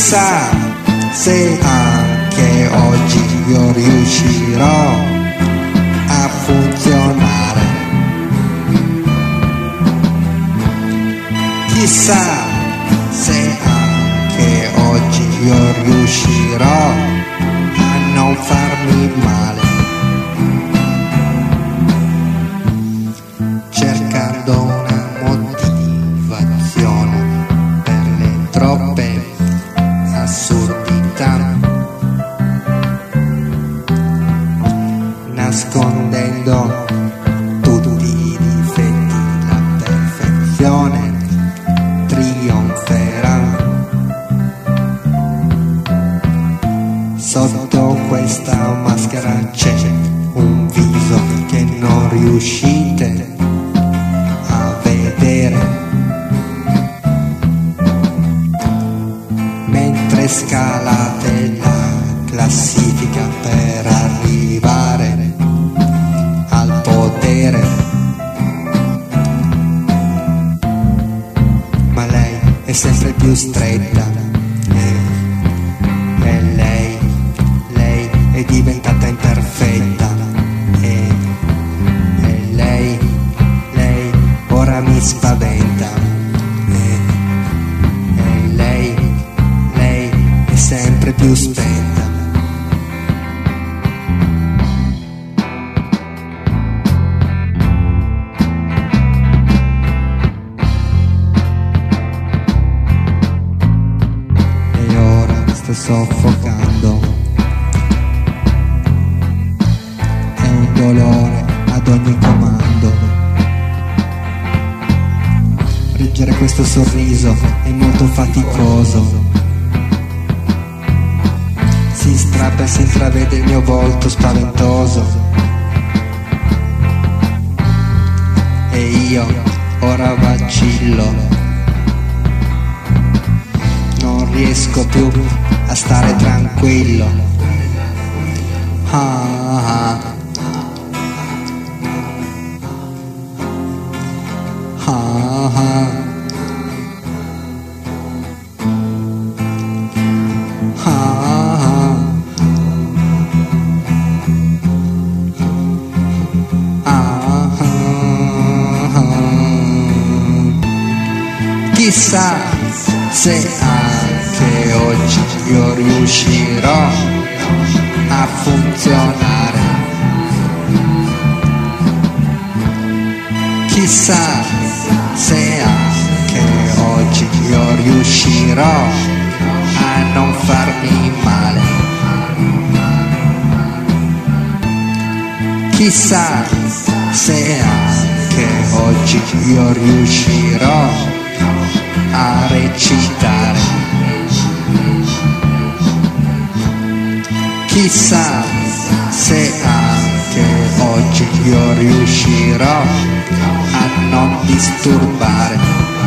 Chissà se anche oggi io riuscirò a funzionare. Chissà se anche oggi io riuscirò a non farmi male, cercando una motivazione per le troppe assurdità, nascondendo tutti i difetti, la perfezione trionferà. Sotto questa maschera c'è un viso che non riuscite a vedere, mentre scalate la classifica per arrivare al potere. Ma lei è sempre più stretta e lei è diventata imperfetta e lei ora mi spaventa e lei è sempre più spenta. E ora sto soffocando, è un dolore ad ogni comando. Reggere questo sorriso è molto faticoso. Si strappa e si intravede il mio volto spaventoso e io ora vacillo, non riesco più a stare tranquillo. Ah, ah, ah, ah. Chissà se anche oggi io riuscirò a funzionare. Chissà se anche oggi io riuscirò a non farmi male. Chissà se anche oggi io riuscirò a recitare. Chissà se anche oggi io riuscirò a non disturbare.